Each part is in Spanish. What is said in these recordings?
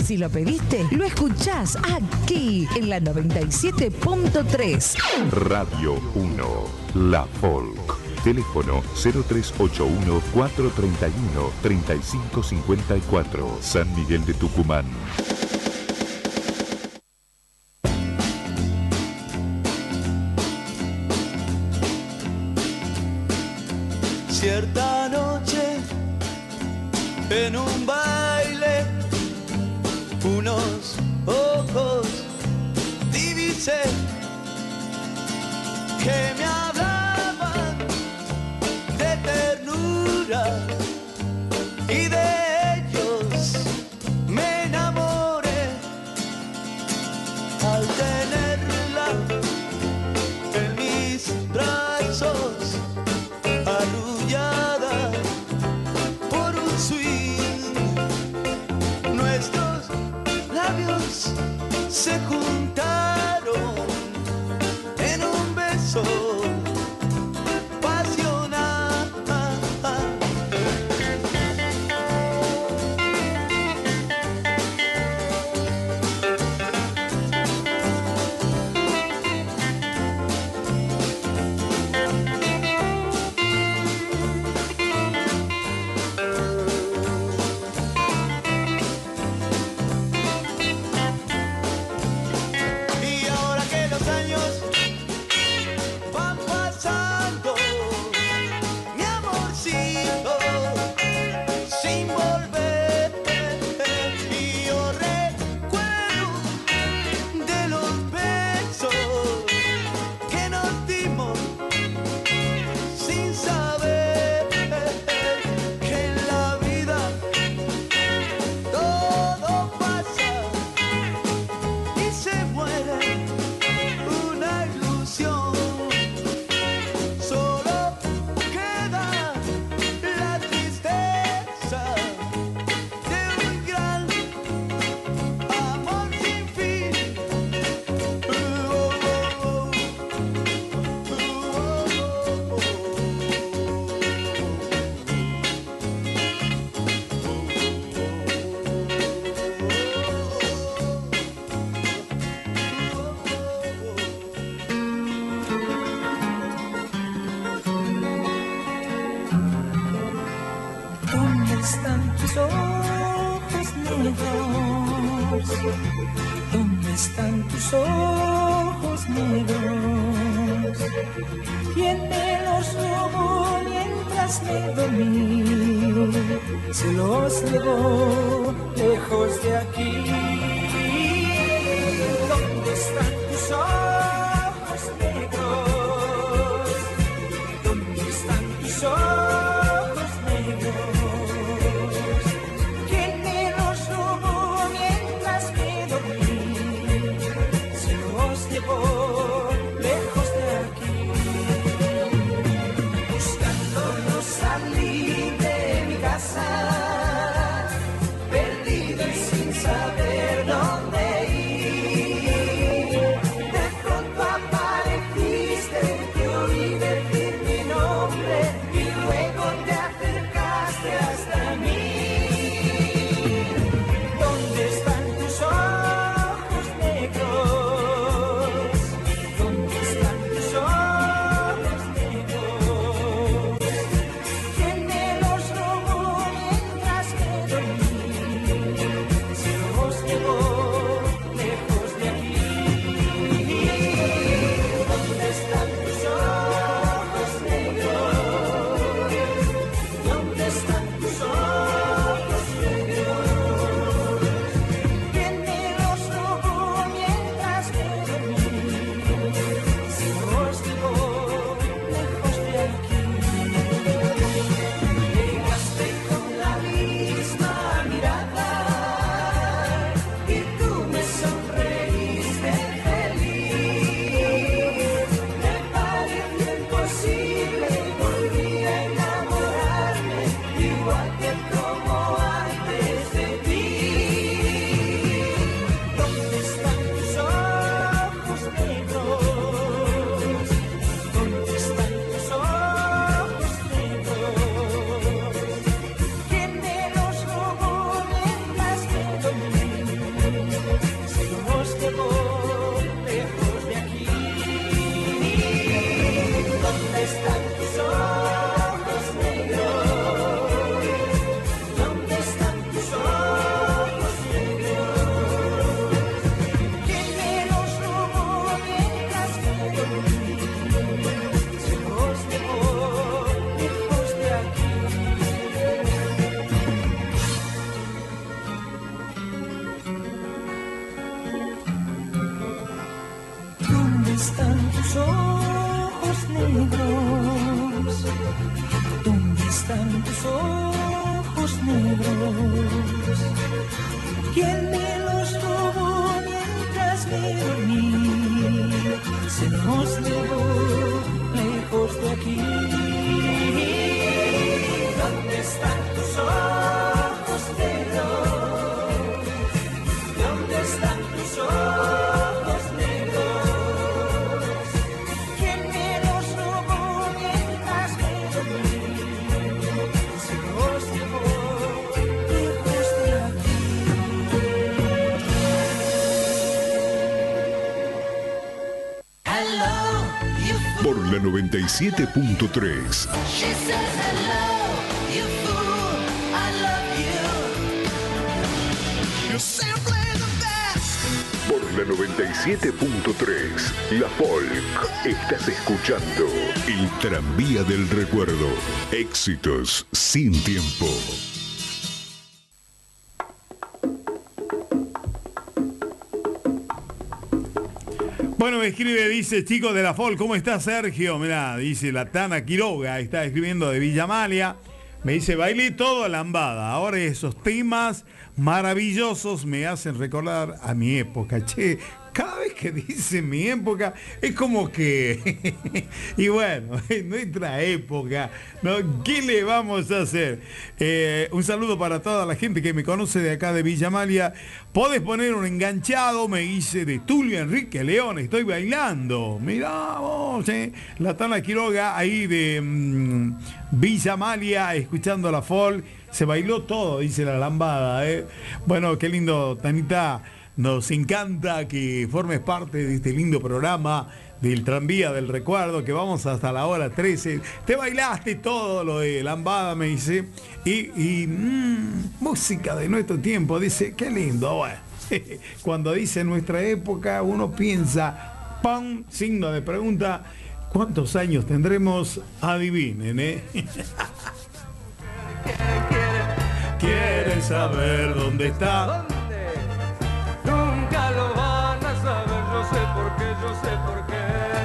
Si lo pediste, lo escuchás aquí en la 97.3. Radio 1, La Folk. Teléfono 0381-431-3554. San Miguel de Tucumán. Cierta noche en un baile, unos ojos divisé que me hablaban de ternura y de ellos me enamoré al tenerla en mis brazos, arrullada por un swing. Nuestros labios se juntaron en un beso pasional. Y ahora que los años van pasando, mi amorcito, sin volver, y yo recuerdo de los besos que nos dimos sin saber que en la vida todo pasa y se muere una ilusión. Solo queda la tristeza de un gran amor sin fin. ¿Dónde están tus ojos negros? ¿Dónde están tus ojos negros? ¿Quién me los robó mientras me dormí? Se los llevó lejos de aquí. ¿Dónde están tus ojos negros? ¿Dónde están tus ojos negros? ¿Quién me los robó mientras me dormí? Se los llevó lejos de aquí. Buscándolos salí de mi casa, perdido y sin saber dónde ir. De pronto apareciste, te oí decir mi nombre y luego te acercaste hasta mí. ¿Dónde están tus ojos negros? ¿Dónde están tus ojos negros? ¿Quién me los robó mientras me dormí? Se los llevó lejos de aquí. ¿Dónde están tus ojos negros? ¿Dónde están tus ojos negros? ¿Quién me los robó mientras me dormí? Se los llevó lejos de aquí. Llegaste con la misma están tus ojos negros? ¿Dónde están tus ojos negros? ¿Quién me los robó mientras me dormí? Se nos llevó lejos de aquí. ¿Dónde están tus ojos negros? ¿Dónde están tus ojos negros? ¿Quién me los robó mientras me dormí? Se los llevó lejos de aquí. Hello, you fool. Por la 97.3. She says hello, you fool, I love you. You're simply the best. Por la 97.3, La Folk. Estás escuchando El Tranvía del Recuerdo. Éxitos sin tiempo. Bueno, me escribe, dice, chicos de La Folk, ¿cómo está Sergio? Mirá, dice la Tana Quiroga, está escribiendo de Villa Amalia. Me dice, bailé todo a lambada. Ahora esos temas maravillosos me hacen recordar a mi época. Che, cada vez que dice mi época, es como que... y bueno, en nuestra época, ¿no? ¿Qué le vamos a hacer? Un saludo para toda la gente que me conoce de acá de Villa Amalia. Podés poner un enganchado, me dice, de Tulio Enrique León. Estoy bailando. Mirá vos, la Tana Quiroga ahí de Villa Amalia, escuchando la folk. Se bailó todo, dice la lambada. Bueno, qué lindo, Tanita. Nos encanta que formes parte de este lindo programa del Tranvía del Recuerdo, que vamos hasta la hora 13. Te bailaste todo lo de lambada, me dice. Y música de nuestro tiempo, dice, qué lindo. Bueno, cuando dice nuestra época, uno piensa, ¡pam! Signo de pregunta, ¿cuántos años tendremos? Adivinen, ¿eh? ¿Quieren saber dónde está? Nunca lo van a saber, yo sé por qué.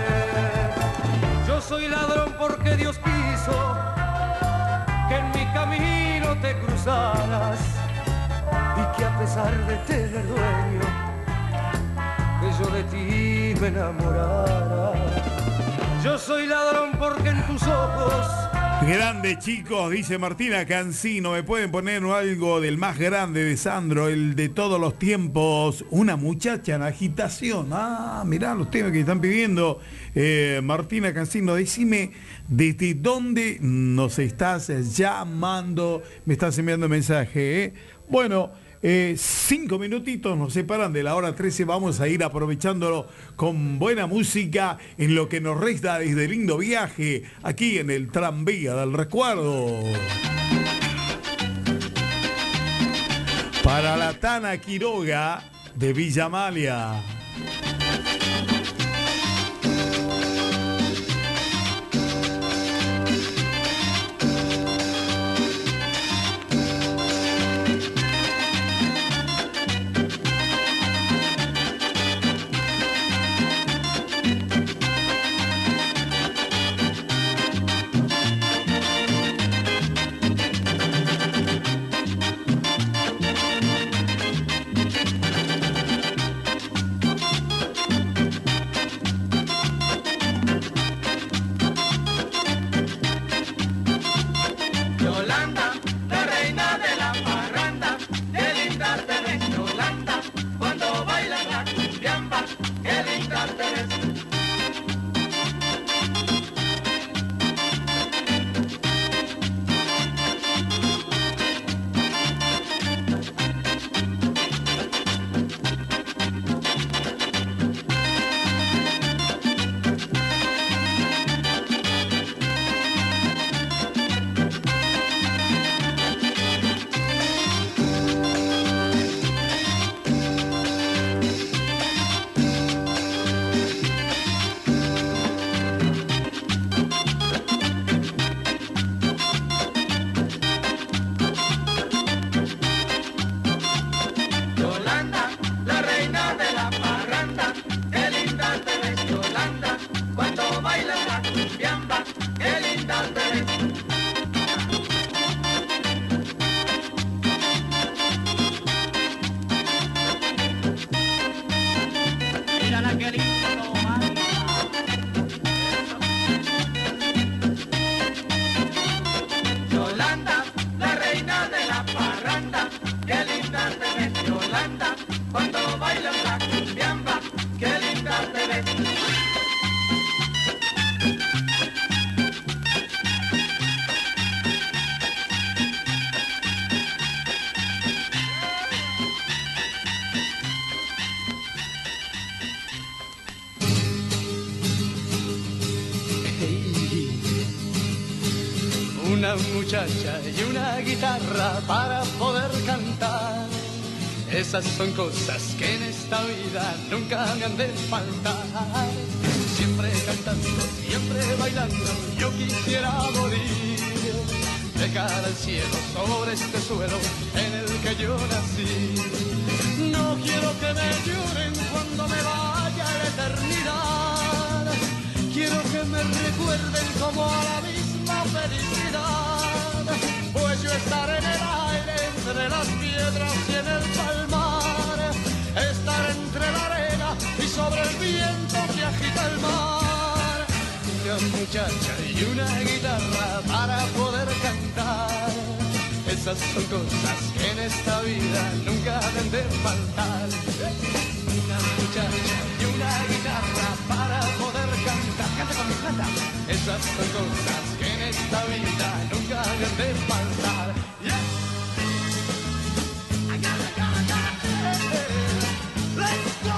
Yo soy ladrón porque Dios quiso que en mi camino te cruzaras y que a pesar de tener dueño, que yo de ti me enamorara. Yo soy ladrón porque en tus ojos... Grande, chicos, dice Martina Cancino. ¿Me pueden poner algo del más grande de Sandro, el de todos los tiempos? Una muchacha en agitación. Ah, mirá los temas que están pidiendo. Martina Cancino, decime desde dónde nos estás llamando. Me estás enviando mensaje, ¿eh? Bueno, 5 minutitos nos separan de la hora 13. Vamos a ir aprovechándolo con buena música en lo que nos resta desde lindo viaje aquí en el Tranvía del Recuerdo. Para la Tana Quiroga de Villa Amalia. qué linda te ves, Yolanda, cuando bailas la cumbiamba, qué linda te ves. Una muchacha y una guitarra para poder cantar. Esas son cosas que en esta vida nunca me han de faltar. Siempre cantando, siempre bailando, yo quisiera morir de cara al cielo sobre este suelo en el que yo nací. No quiero que me lloren cuando me vaya a la eternidad. Quiero que me recuerden como a la misma felicidad, pues yo estaré en el aire entre las piedras y en el palmar, estar entre la arena y sobre el viento que agita el mar. Una muchacha y una guitarra para poder cantar, esas son cosas que en esta vida nunca deben de faltar. Una muchacha y una guitarra para poder cantar. Canta con mi plata. Esas son cosas que en esta vida nunca deben de faltar. Yeah. Let's go.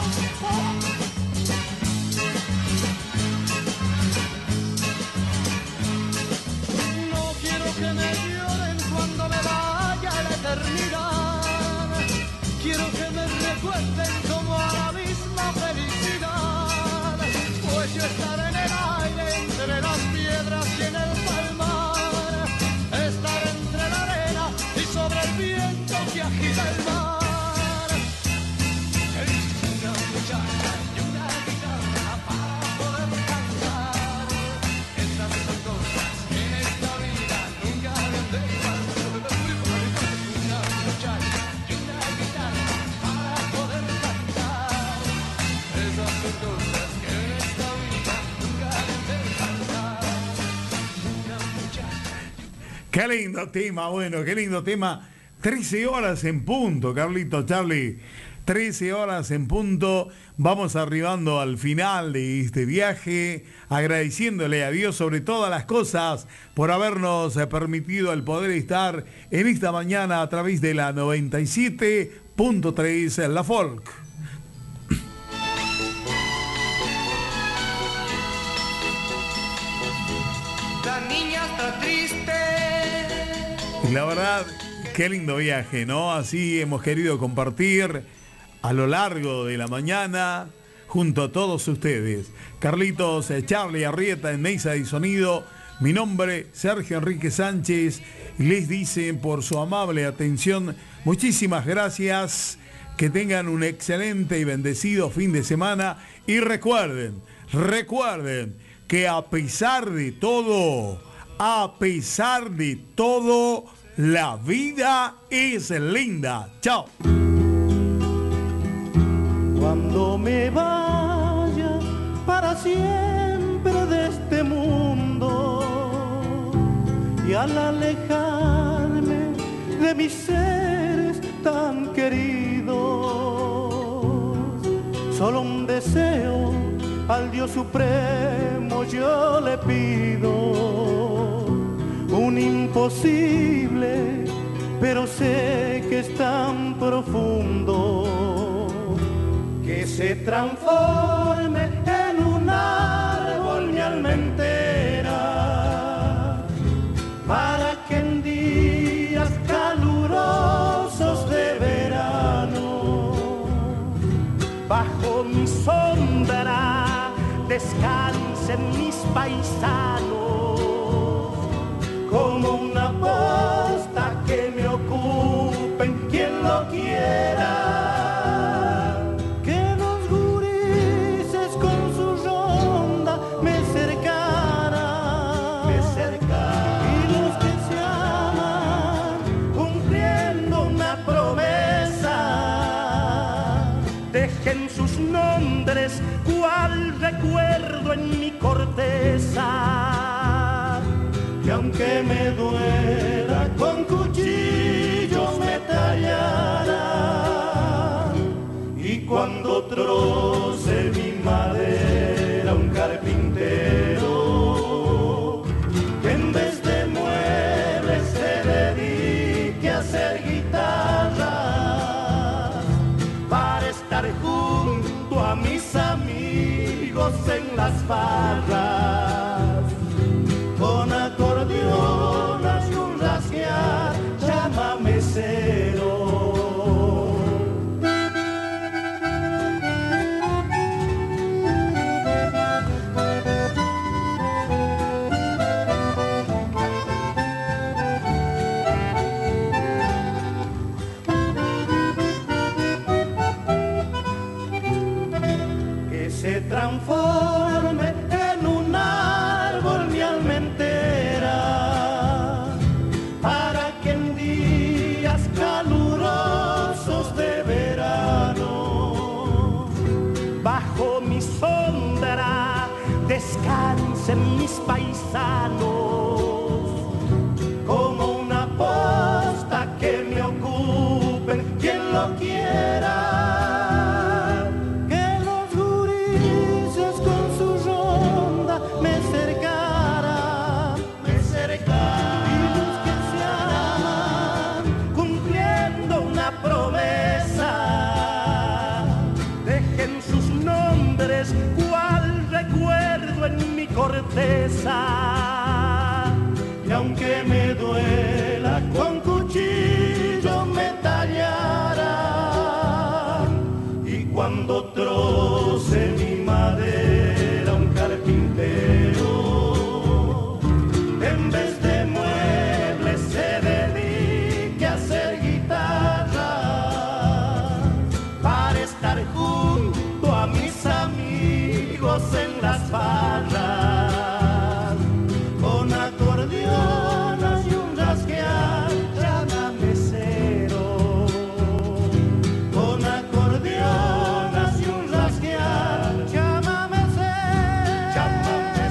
No quiero que me lloren cuando me vaya a la eternidad. Quiero que me recuerden como a la misma felicidad, pues yo estaré en el aire entre las piedras y en el palmar, estar entre la arena y sobre el viento que agita el mar. Una muchacha y una guitarra para poder cantar, esas son cosas que en esta vida nunca deben de faltar. Una muchacha y una guitarra para poder cantar, esas son cosas que en esta vida nunca deben de faltar. Una muchacha. Qué lindo tema, bueno, qué lindo tema. 13 horas en punto, Carlito, Charlie. 13 horas en punto. Vamos arribando al final de este viaje, agradeciéndole a Dios sobre todas las cosas por habernos permitido el poder estar en esta mañana a través de la 97.3 La Folk. La niña está triste. Y la verdad, qué lindo viaje, ¿no? Así hemos querido compartir a lo largo de la mañana junto a todos ustedes. Carlitos, Charlie Arrieta en mesa y sonido. Mi nombre, Sergio Enrique Sánchez. Y les dicen por su amable atención, muchísimas gracias. Que tengan un excelente y bendecido fin de semana. Y recuerden que a pesar de todo, la vida es linda. Chao. Cuando me vaya para siempre de este mundo y al alejarme de mis seres tan queridos, solo un deseo al Dios Supremo yo le pido, un imposible, pero sé que es tan profundo, que se transforme en un árbol mi alma entera, para que en días calurosos de verano, bajo mi sombra descansen mis paisanos, como una posta que me ocupen quien lo quiera. Que los gurises con su ronda me cercaran, y los que se aman cumpliendo una promesa, dejen sus nombres cual recuerdo en mi corteza. Y aunque me duela con cuchillos me tallan, tallará. Y cuando troce mi madera un carpintero, que en vez de muebles se dedique a hacer guitarras, para estar junto a mis amigos en las barras, con acordeonas y un rasguear, llámame cero. Que se transforme en un árbol mi alma entera, para que en días calurosos de verano, bajo mi sombra descansen mis paisanos, como una posta que me ocupen quien lo quiera. Que los gurises con su ronda me cercaran, y los que se aman cumpliendo una promesa, dejen sus nombres cual recuerdo en mi corteza. Y aunque me duela, con cuchillo me tallarán. Y cuando troce mi madera un carpintero, en vez de muebles se dedique a hacer guitarra, para estar junto a mis amigos en las barras, con acordeonas y un rasguear, llámame cero. Con acordeonas y un rasguear, llámame cero. Llámame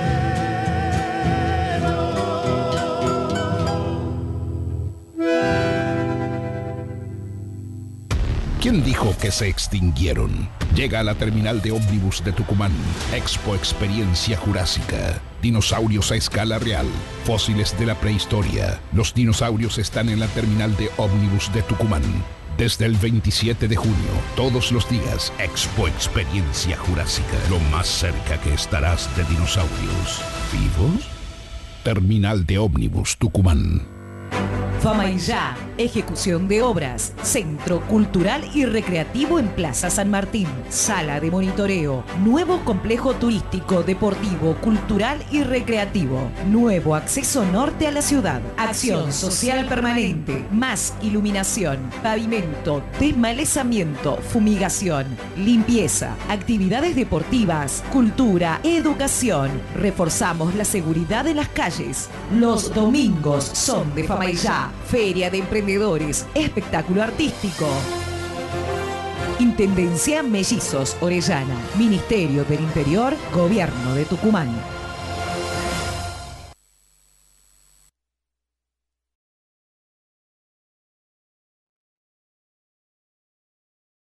cero. ¿Quién dijo que se extinguieron? Llega a la terminal de ómnibus de Tucumán. Expo Experiencia Jurásica. Dinosaurios a escala real. Fósiles de la prehistoria. Los dinosaurios están en la terminal de ómnibus de Tucumán. Desde el 27 de junio, todos los días, Expo Experiencia Jurásica. Lo más cerca que estarás de dinosaurios. ¿Vivos? Terminal de ómnibus Tucumán. Fama y Ya, ejecución de obras, Centro Cultural y Recreativo en Plaza San Martín, sala de monitoreo, nuevo complejo turístico, deportivo, cultural y recreativo, nuevo acceso norte a la ciudad, acción social permanente, más iluminación, pavimento, desmalezamiento, fumigación, limpieza, actividades deportivas, cultura, educación. Reforzamos la seguridad en las calles. Los domingos son de Fama y Ya. Feria de Emprendedores, espectáculo artístico. Intendencia Mellizos Orellana, Ministerio del Interior, Gobierno de Tucumán.